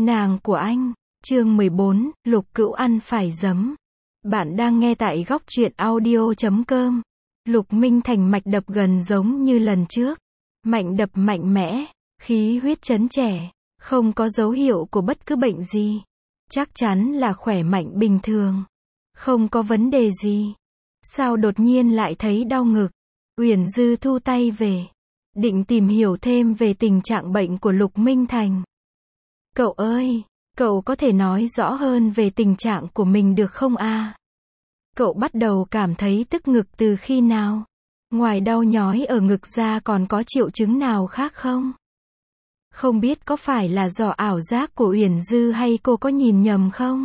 Nàng của anh. Chương 14, Lục Cữu ăn phải giấm. Bạn đang nghe tại góc truyện audio.com. Lục Minh Thành mạch đập gần giống như lần trước. Mạnh đập mạnh mẽ, khí huyết chấn trẻ, không có dấu hiệu của bất cứ bệnh gì. Chắc chắn là khỏe mạnh bình thường. Không có vấn đề gì. Sao đột nhiên lại thấy đau ngực? Uyển Dư thu tay về. Định tìm hiểu thêm về tình trạng bệnh của Lục Minh Thành. Cậu ơi, cậu có thể nói rõ hơn về tình trạng của mình được không a? Cậu bắt đầu cảm thấy tức ngực từ khi nào? Ngoài đau nhói ở ngực ra còn có triệu chứng nào khác không? Không biết có phải là do ảo giác của Uyển Dư hay cô có nhìn nhầm không?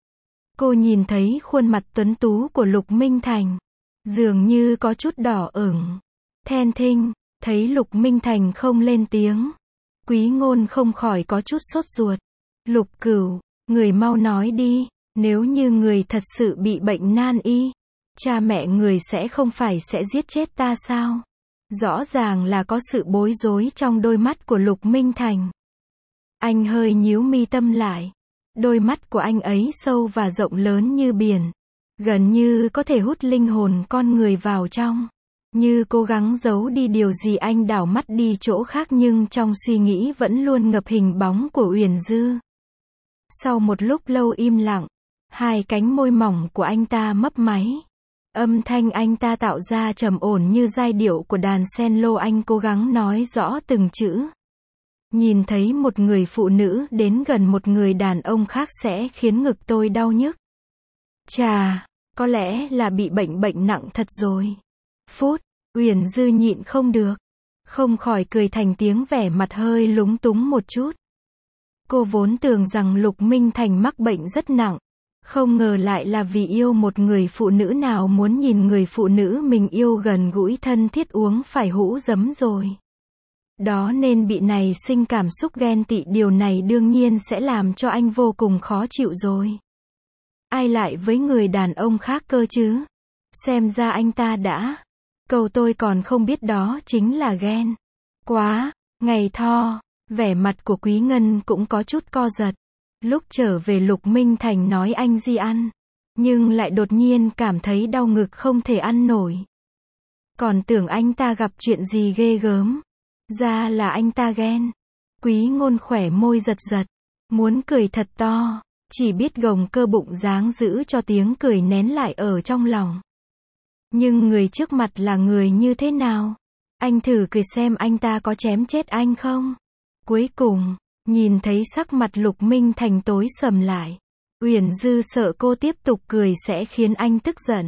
Cô nhìn thấy khuôn mặt tuấn tú của Lục Minh Thành. Dường như có chút đỏ ửng. Then thinh, thấy Lục Minh Thành không lên tiếng. Quý Ngôn không khỏi có chút sốt ruột. Lục Cửu, người mau nói đi, nếu như người thật sự bị bệnh nan y, cha mẹ người sẽ không phải sẽ giết chết ta sao? Rõ ràng là có sự bối rối trong đôi mắt của Lục Minh Thành. Anh hơi nhíu mi tâm lại. Đôi mắt của anh ấy sâu và rộng lớn như biển. Gần như có thể hút linh hồn con người vào trong. Như cố gắng giấu đi điều gì, anh đảo mắt đi chỗ khác nhưng trong suy nghĩ vẫn luôn ngập hình bóng của Uyển Dư. Sau một lúc lâu im lặng, hai cánh môi mỏng của anh ta mấp máy. Âm thanh anh ta tạo ra trầm ổn như giai điệu của đàn cello, anh cố gắng nói rõ từng chữ. Nhìn thấy một người phụ nữ đến gần một người đàn ông khác sẽ khiến ngực tôi đau nhức. Chà, có lẽ là bị bệnh nặng thật rồi. Uyển Dư nhịn không được, không khỏi cười thành tiếng, vẻ mặt hơi lúng túng một chút. Cô vốn tưởng rằng Lục Minh Thành mắc bệnh rất nặng, không ngờ lại là vì yêu một người phụ nữ, nào muốn nhìn người phụ nữ mình yêu gần gũi thân thiết uống phải hũ giấm rồi. Đó nên bị nảy sinh cảm xúc ghen tị, điều này đương nhiên sẽ làm cho anh vô cùng khó chịu rồi. Ai lại với người đàn ông khác cơ chứ? Xem ra anh ta đã... Câu tôi còn không biết đó chính là ghen. Quá, ngày tho, vẻ mặt của Quý Ngân cũng có chút co giật. Lúc trở về Lục Minh Thành nói anh di ăn, nhưng lại đột nhiên cảm thấy đau ngực không thể ăn nổi. Còn tưởng anh ta gặp chuyện gì ghê gớm. Ra là anh ta ghen. Quý Ngôn khỏe môi giật giật, muốn cười thật to, chỉ biết gồng cơ bụng dáng giữ cho tiếng cười nén lại ở trong lòng. Nhưng người trước mặt là người như thế nào? Anh thử cười xem anh ta có chém chết anh không? Cuối cùng, nhìn thấy sắc mặt Lục Minh Thành tối sầm lại. Uyển Dư sợ cô tiếp tục cười sẽ khiến anh tức giận.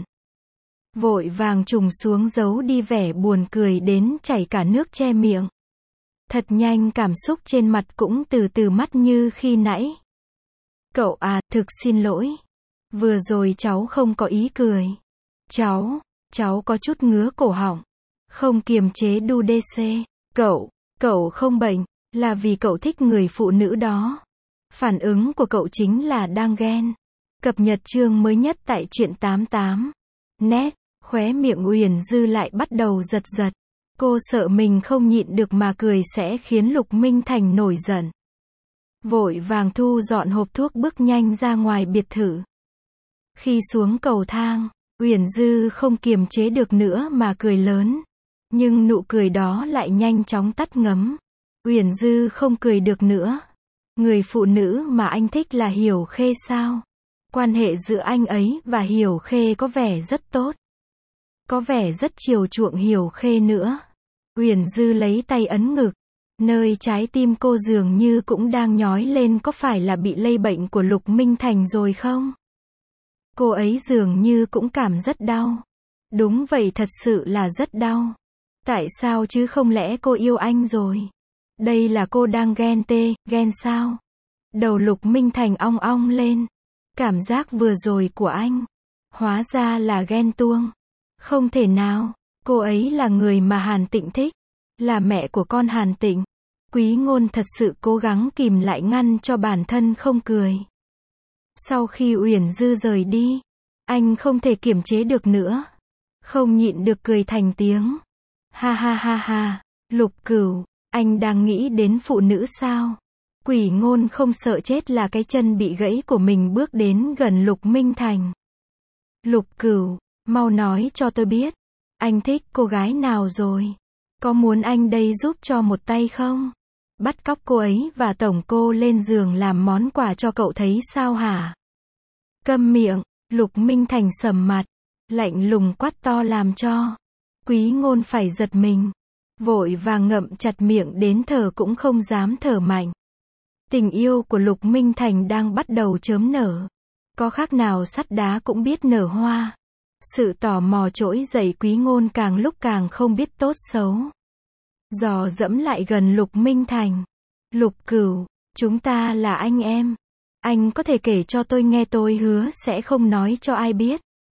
Vội vàng trùng xuống giấu đi vẻ buồn cười đến chảy cả nước che miệng. Thật nhanh cảm xúc trên mặt cũng từ từ mất như khi nãy. Cậu à, thực xin lỗi. Vừa rồi cháu không có ý cười. Cháu có chút ngứa cổ họng. Không kiềm chế đu DC. Cậu không bệnh, là vì cậu thích người phụ nữ đó. Phản ứng của cậu chính là đang ghen. Cập nhật chương mới nhất tại truyện 88. Net, khóe miệng Uyển Dư lại bắt đầu giật giật. Cô sợ mình không nhịn được mà cười sẽ khiến Lục Minh Thành nổi giận. Vội vàng thu dọn hộp thuốc bước nhanh ra ngoài biệt thự. Khi xuống cầu thang, Uyển Dư không kiềm chế được nữa mà cười lớn. Nhưng nụ cười đó lại nhanh chóng tắt ngấm. Uyển Dư không cười được nữa. Người phụ nữ mà anh thích là Hiểu Khê sao? Quan hệ giữa anh ấy và Hiểu Khê có vẻ rất tốt. Có vẻ rất chiều chuộng Hiểu Khê nữa. Uyển Dư lấy tay ấn ngực. Nơi trái tim cô dường như cũng đang nhói lên, có phải là bị lây bệnh của Lục Minh Thành rồi không? Cô ấy dường như cũng cảm rất đau. Đúng vậy, thật sự là rất đau. Tại sao chứ, không lẽ cô yêu anh rồi? Đây là cô đang ghen sao? Đầu Lục Minh Thành ong ong lên. Cảm giác vừa rồi của anh, hóa ra là ghen tuông. Không thể nào, cô ấy là người mà Hàn Tịnh thích, là mẹ của con Hàn Tịnh. Quý Ngôn thật sự cố gắng kìm lại ngăn cho bản thân không cười. Sau khi Uyển Dư rời đi, anh không thể kiềm chế được nữa. Không nhịn được cười thành tiếng. Ha ha ha ha, Lục Cửu, anh đang nghĩ đến phụ nữ sao? Quỷ Ngôn không sợ chết là cái chân bị gãy của mình bước đến gần Lục Minh Thành. Lục Cửu, mau nói cho tôi biết, anh thích cô gái nào rồi? Có muốn anh đây giúp cho một tay không? Bắt cóc cô ấy và tổng cô lên giường làm món quà cho cậu thấy sao hả? Câm miệng, Lục Minh Thành sầm mặt, lạnh lùng quát to làm cho Quý Ngôn phải giật mình, vội vàng ngậm chặt miệng đến thở cũng không dám thở mạnh. Tình yêu của Lục Minh Thành đang bắt đầu chớm nở. Có khác nào sắt đá cũng biết nở hoa. Sự tò mò trỗi dậy Quý Ngôn càng lúc càng không biết tốt xấu. Dò dẫm lại gần Lục Minh Thành. Lục Cửu, chúng ta là anh em. Anh có thể kể cho tôi nghe, tôi hứa sẽ không nói cho ai biết.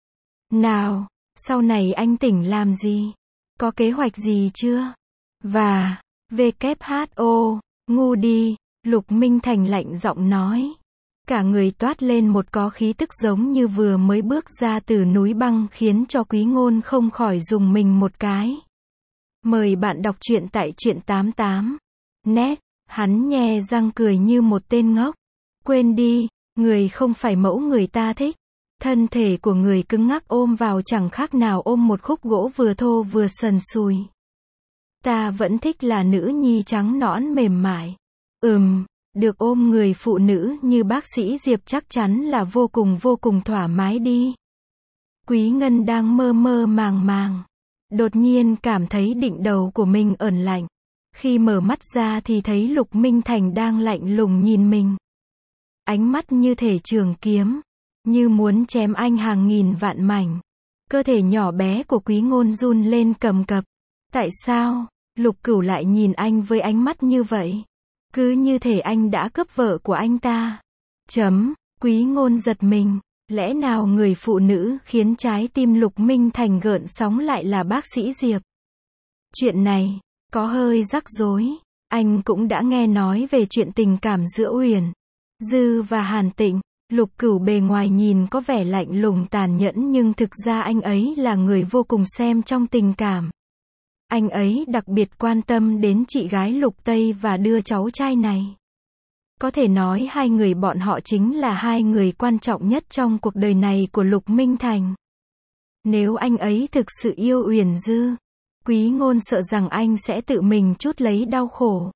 Nào, sau này anh tỉnh làm gì? Có kế hoạch gì chưa? Và, WHO, ngu đi, Lục Minh Thành lạnh giọng nói. Cả người toát lên một có khí tức giống như vừa mới bước ra từ núi băng khiến cho Quý Ngôn không khỏi dùng mình một cái. Mời bạn đọc truyện tại truyện 88. Net, hắn nhe răng cười như một tên ngốc. Quên đi, người không phải mẫu người ta thích. Thân thể của người cứng ngắc ôm vào chẳng khác nào ôm một khúc gỗ vừa thô vừa sần sùi. Ta vẫn thích là nữ nhi trắng nõn mềm mại. Được ôm người phụ nữ như bác sĩ Diệp chắc chắn là vô cùng thoải mái đi. Quý Ngân đang mơ mơ màng màng. Đột nhiên cảm thấy đỉnh đầu của mình ẩn lạnh. Khi mở mắt ra thì thấy Lục Minh Thành đang lạnh lùng nhìn mình. Ánh mắt như thể trường kiếm, như muốn chém anh hàng nghìn vạn mảnh. Cơ thể nhỏ bé của Quý Ngôn run lên cầm cập. Tại sao, Lục Cửu lại nhìn anh với ánh mắt như vậy? Cứ như thể anh đã cướp vợ của anh ta. Quý Ngôn giật mình. Lẽ nào người phụ nữ khiến trái tim Lục Minh Thành gợn sóng lại là bác sĩ Diệp? Chuyện này, có hơi rắc rối. Anh cũng đã nghe nói về chuyện tình cảm giữa Uyển Dư và Hàn Tịnh. Lục Cửu bề ngoài nhìn có vẻ lạnh lùng tàn nhẫn nhưng thực ra anh ấy là người vô cùng xem trong tình cảm. Anh ấy đặc biệt quan tâm đến chị gái Lục Tây và đứa cháu trai này. Có thể nói hai người bọn họ chính là hai người quan trọng nhất trong cuộc đời này của Lục Minh Thành. Nếu anh ấy thực sự yêu Uyển Dư, Quý Ngôn sợ rằng anh sẽ tự mình chuốc lấy đau khổ.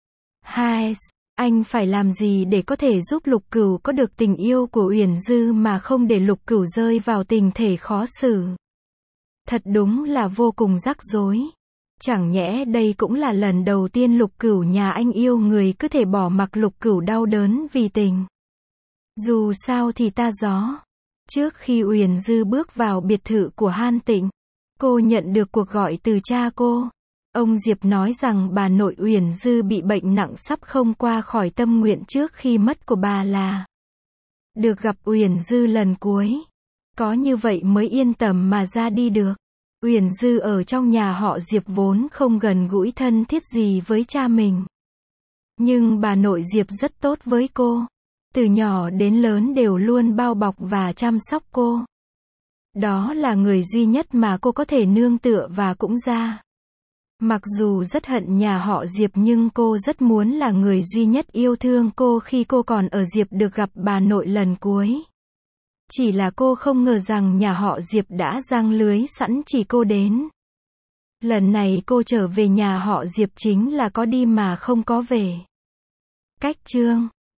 Anh phải làm gì để có thể giúp Lục Cửu có được tình yêu của Uyển Dư mà không để Lục Cửu rơi vào tình thể khó xử? Thật đúng là vô cùng rắc rối. Chẳng nhẽ đây cũng là lần đầu tiên Lục Cửu nhà anh yêu người cứ thể bỏ mặc Lục Cửu đau đớn vì tình. Dù sao thì ta gió. Trước khi Uyển Dư bước vào biệt thự của Hàn Tịnh, cô nhận được cuộc gọi từ cha cô. Ông Diệp nói rằng bà nội Uyển Dư bị bệnh nặng sắp không qua khỏi, tâm nguyện trước khi mất của bà là được gặp Uyển Dư lần cuối. Có như vậy mới yên tâm mà ra đi được. Uyển Dư ở trong nhà họ Diệp vốn không gần gũi thân thiết gì với cha mình. Nhưng bà nội Diệp rất tốt với cô. Từ nhỏ đến lớn đều luôn bao bọc và chăm sóc cô. Đó là người duy nhất mà cô có thể nương tựa và cũng ra. Mặc dù rất hận nhà họ Diệp nhưng cô rất muốn là người duy nhất yêu thương cô khi cô còn ở Diệp được gặp bà nội lần cuối. Chỉ là cô không ngờ rằng nhà họ Diệp đã giăng lưới sẵn chỉ cô đến. Lần này cô trở về nhà họ Diệp chính là có đi mà không có về. Cách chương